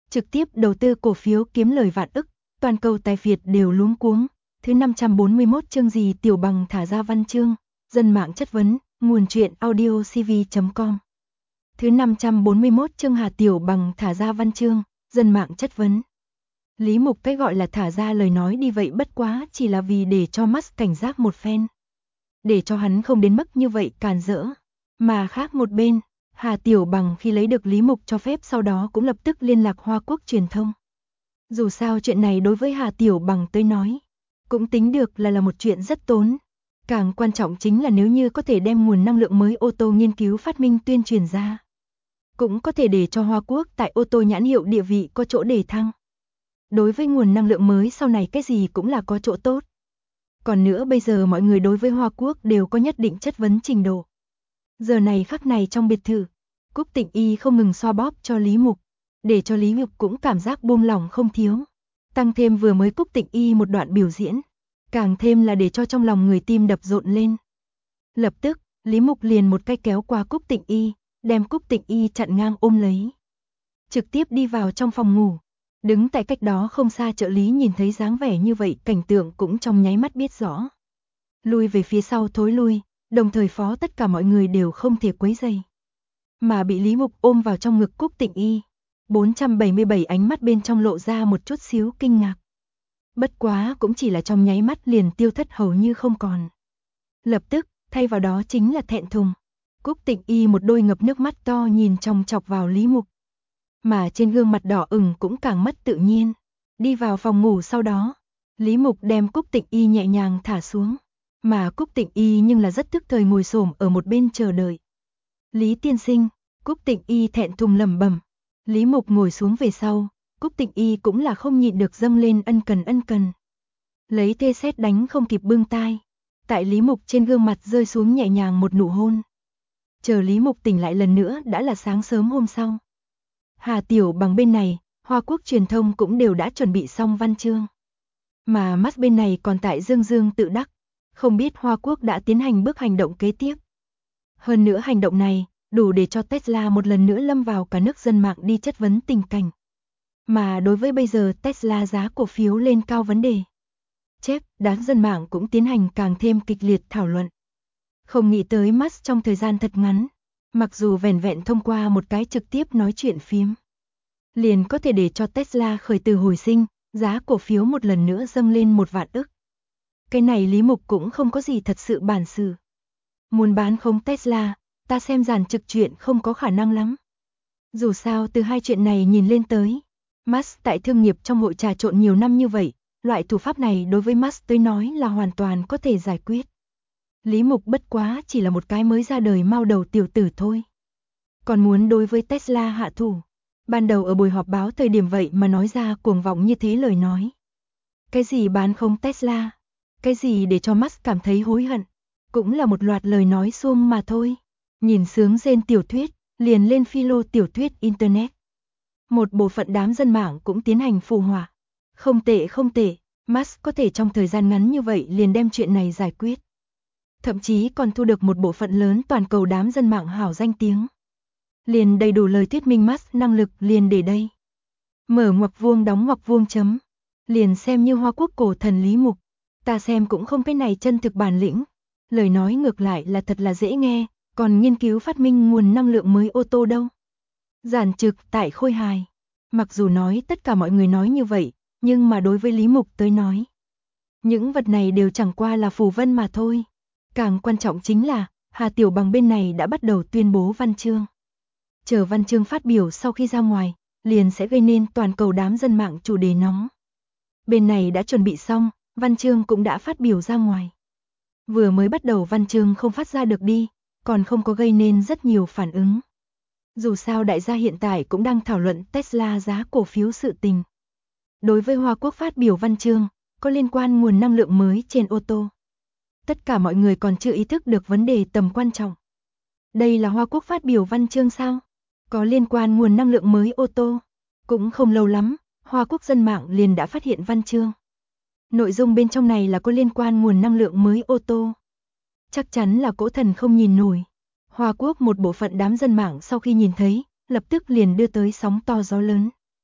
trực tiếp đầu tư cổ phiếu kiếm lời vạn ức, toàn cầu tài phiệt đều luống cuống. Thứ 541 chương gì Tiểu Bằng thả ra văn chương, dân mạng chất vấn, nguồn truyện audiocv.com. Thứ 541 chương Hà Tiểu Bằng thả ra văn chương, dân mạng chất vấn. Lý Mục cái gọi là thả ra lời nói đi vậy bất quá chỉ là vì để cho Musk cảnh giác một phen. Để cho hắn không đến mức như vậy càn rỡ. Mà khác một bên, Hà Tiểu Bằng khi lấy được Lý Mục cho phép sau đó cũng lập tức liên lạc Hoa Quốc truyền thông. Dù sao chuyện này đối với Hà Tiểu Bằng tới nói, cũng tính được là một chuyện rất tốn. Càng quan trọng chính là nếu như có thể đem nguồn năng lượng mới ô tô nghiên cứu phát minh tuyên truyền ra. Cũng có thể để cho Hoa Quốc tại ô tô nhãn hiệu địa vị có chỗ để thăng. Đối với nguồn năng lượng mới sau này cái gì cũng là có chỗ tốt. Còn nữa bây giờ mọi người đối với Hoa Quốc đều có nhất định chất vấn trình độ. Giờ này khắc này trong biệt thự, Cúc Tịnh Y không ngừng xoa bóp cho Lý Mục, để cho Lý Mục cũng cảm giác buông lỏng không thiếu. Tăng thêm vừa mới Cúc Tịnh Y một đoạn biểu diễn, càng thêm là để cho trong lòng người tim đập rộn lên. Lập tức, Lý Mục liền một cái kéo qua Cúc Tịnh Y, đem Cúc Tịnh Y chặn ngang ôm lấy. Trực tiếp đi vào trong phòng ngủ. Đứng tại cách đó không xa trợ lý nhìn thấy dáng vẻ như vậy, cảnh tượng cũng trong nháy mắt biết rõ. Lui về phía sau thối lui, đồng thời phó tất cả mọi người đều không thể quấy rầy. Mà bị Lý Mục ôm vào trong ngực Cúc Tịnh Y, 477 ánh mắt bên trong lộ ra một chút xíu kinh ngạc. Bất quá cũng chỉ là trong nháy mắt liền tiêu thất hầu như không còn. Lập tức, thay vào đó chính là thẹn thùng. Cúc Tịnh Y một đôi ngập nước mắt to nhìn chòng chọc vào Lý Mục. Mà trên gương mặt đỏ ửng cũng càng mất tự nhiên. Đi vào phòng ngủ sau đó, Lý Mục đem Cúc Tịnh Y nhẹ nhàng thả xuống. Mà Cúc Tịnh Y nhưng là rất tức thời ngồi xổm ở một bên chờ đợi. Lý tiên sinh, Cúc Tịnh Y thẹn thùng lẩm bẩm. Lý Mục ngồi xuống về sau, Cúc Tịnh Y cũng là không nhịn được dâng lên ân cần. Lấy thê sét đánh không kịp bưng tai. Tại Lý Mục trên gương mặt rơi xuống nhẹ nhàng một nụ hôn. Chờ Lý Mục tỉnh lại lần nữa đã là sáng sớm hôm sau. Hà Tiểu Bằng bên này, Hoa Quốc truyền thông cũng đều đã chuẩn bị xong văn chương. Mà Musk bên này còn tại dương tự đắc, không biết Hoa Quốc đã tiến hành bước hành động kế tiếp. Hơn nữa hành động này, đủ để cho Tesla một lần nữa lâm vào cả nước dân mạng đi chất vấn tình cảnh. Mà đối với bây giờ Tesla giá cổ phiếu lên cao vấn đề. Đám dân mạng cũng tiến hành càng thêm kịch liệt thảo luận. Không nghĩ tới Musk trong thời gian thật ngắn, mặc dù vẻn vẹn thông qua một cái trực tiếp nói chuyện phím, liền có thể để cho Tesla khởi từ hồi sinh, giá cổ phiếu một lần nữa dâng lên 1 vạn ức. Cái này Lý Mục cũng không có gì thật sự bản sự. Muốn bán không Tesla, ta xem giản trực chuyện không có khả năng lắm. Dù sao từ hai chuyện này nhìn lên tới, Musk tại thương nghiệp trong hội trà trộn nhiều năm như vậy, loại thủ pháp này đối với Musk tới nói là hoàn toàn có thể giải quyết. Lý Mục bất quá chỉ là một cái mới ra đời mao đầu tiểu tử thôi. Còn muốn đối với Tesla hạ thủ. Ban đầu ở buổi họp báo thời điểm vậy mà nói ra cuồng vọng như thế lời nói. Cái gì bán không Tesla? Cái gì để cho Musk cảm thấy hối hận? Cũng là một loạt lời nói suông mà thôi. Nhìn sướng rên tiểu thuyết, liền lên philo tiểu thuyết Internet. Một bộ phận đám dân mạng cũng tiến hành phù họa. Không tệ, Musk có thể trong thời gian ngắn như vậy liền đem chuyện này giải quyết. Thậm chí còn thu được một bộ phận lớn toàn cầu đám dân mạng hảo danh tiếng. Liền đầy đủ lời thuyết minh Musk năng lực liền để đây. Mở ngoặc vuông đóng ngoặc vuông chấm. Liền xem như Hoa Quốc cổ thần Lý Mục. Ta xem cũng không cái này chân thực bản lĩnh. Lời nói ngược lại là thật là dễ nghe, còn nghiên cứu phát minh nguồn năng lượng mới ô tô đâu. Giản trực tại khôi hài. Mặc dù nói tất cả mọi người nói như vậy, nhưng mà đối với Lý Mục tới nói, những vật này đều chẳng qua là phù vân mà thôi. Càng quan trọng chính là, Hà Tiểu Bằng bên này đã bắt đầu tuyên bố văn chương. Chờ văn chương phát biểu sau khi ra ngoài, liền sẽ gây nên toàn cầu đám dân mạng chủ đề nóng. Bên này đã chuẩn bị xong, văn chương cũng đã phát biểu ra ngoài. Vừa mới bắt đầu văn chương không phát ra được đi, còn không có gây nên rất nhiều phản ứng. Dù sao đại gia hiện tại cũng đang thảo luận Tesla giá cổ phiếu sự tình. Đối với Hoa Quốc phát biểu văn chương, có liên quan nguồn năng lượng mới trên ô tô. Tất cả mọi người còn chưa ý thức được vấn đề tầm quan trọng. Đây là Hoa Quốc phát biểu văn chương sao? Có liên quan nguồn năng lượng mới ô tô. Cũng không lâu lắm, Hoa Quốc dân mạng liền đã phát hiện văn chương. Nội dung bên trong này là có liên quan nguồn năng lượng mới ô tô. Chắc chắn là cỗ thần không nhìn nổi. Hoa Quốc một bộ phận đám dân mạng sau khi nhìn thấy, lập tức liền đưa tới sóng to gió lớn.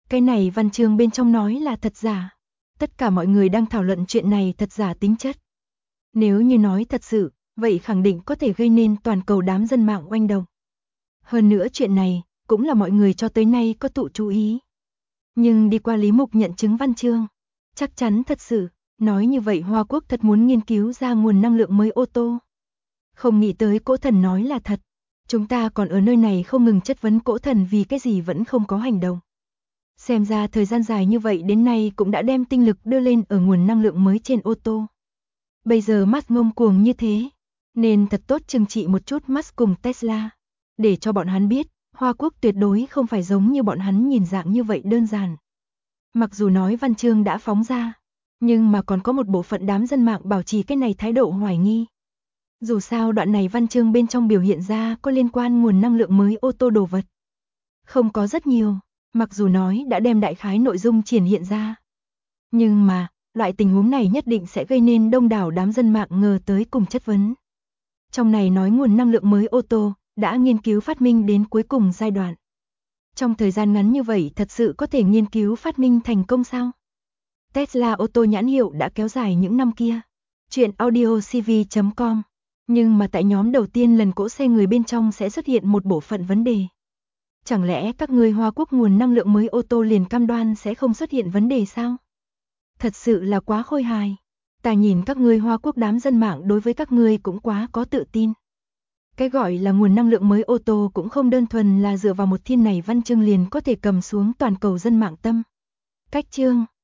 Cái này văn chương bên trong nói là thật giả. Tất cả mọi người đang thảo luận chuyện này thật giả tính chất. Nếu như nói thật sự, vậy khẳng định có thể gây nên toàn cầu đám dân mạng oanh động. Hơn nữa chuyện này, cũng là mọi người cho tới nay có tụ chú ý. Nhưng đi qua Lý Mục nhận chứng văn chương, chắc chắn thật sự, nói như vậy Hoa Quốc thật muốn nghiên cứu ra nguồn năng lượng mới ô tô. Không nghĩ tới Cỗ Thần nói là thật. Chúng ta còn ở nơi này không ngừng chất vấn Cỗ Thần vì cái gì vẫn không có hành động. Xem ra thời gian dài như vậy đến nay cũng đã đem tinh lực đưa lên ở nguồn năng lượng mới trên ô tô. Bây giờ Musk ngông cuồng như thế, nên thật tốt trừng trị một chút Musk cùng Tesla, để cho bọn hắn biết, Hoa Quốc tuyệt đối không phải giống như bọn hắn nhìn dạng như vậy đơn giản. Mặc dù nói văn chương đã phóng ra, nhưng mà còn có một bộ phận đám dân mạng bảo trì cái này thái độ hoài nghi. Dù sao đoạn này văn chương bên trong biểu hiện ra có liên quan nguồn năng lượng mới ô tô đồ vật. Không có rất nhiều, mặc dù nói đã đem đại khái nội dung triển hiện ra. Nhưng mà, loại tình huống này nhất định sẽ gây nên đông đảo đám dân mạng ngờ tới cùng chất vấn. Trong này nói nguồn năng lượng mới ô tô đã nghiên cứu phát minh đến cuối cùng giai đoạn. Trong thời gian ngắn như vậy thật sự có thể nghiên cứu phát minh thành công sao? Tesla ô tô nhãn hiệu đã kéo dài những năm kia. Chuyện audiocv.com. Nhưng mà tại nhóm đầu tiên lần cỗ xe người bên trong sẽ xuất hiện một bộ phận vấn đề. Chẳng lẽ các ngươi Hoa Quốc nguồn năng lượng mới ô tô liền cam đoan sẽ không xuất hiện vấn đề sao? Thật sự là quá khôi hài. Ta nhìn các ngươi Hoa Quốc đám dân mạng đối với các ngươi cũng quá có tự tin. Cái gọi là nguồn năng lượng mới ô tô cũng không đơn thuần là dựa vào một thiên này văn chương liền có thể cầm xuống toàn cầu dân mạng tâm. Cách chương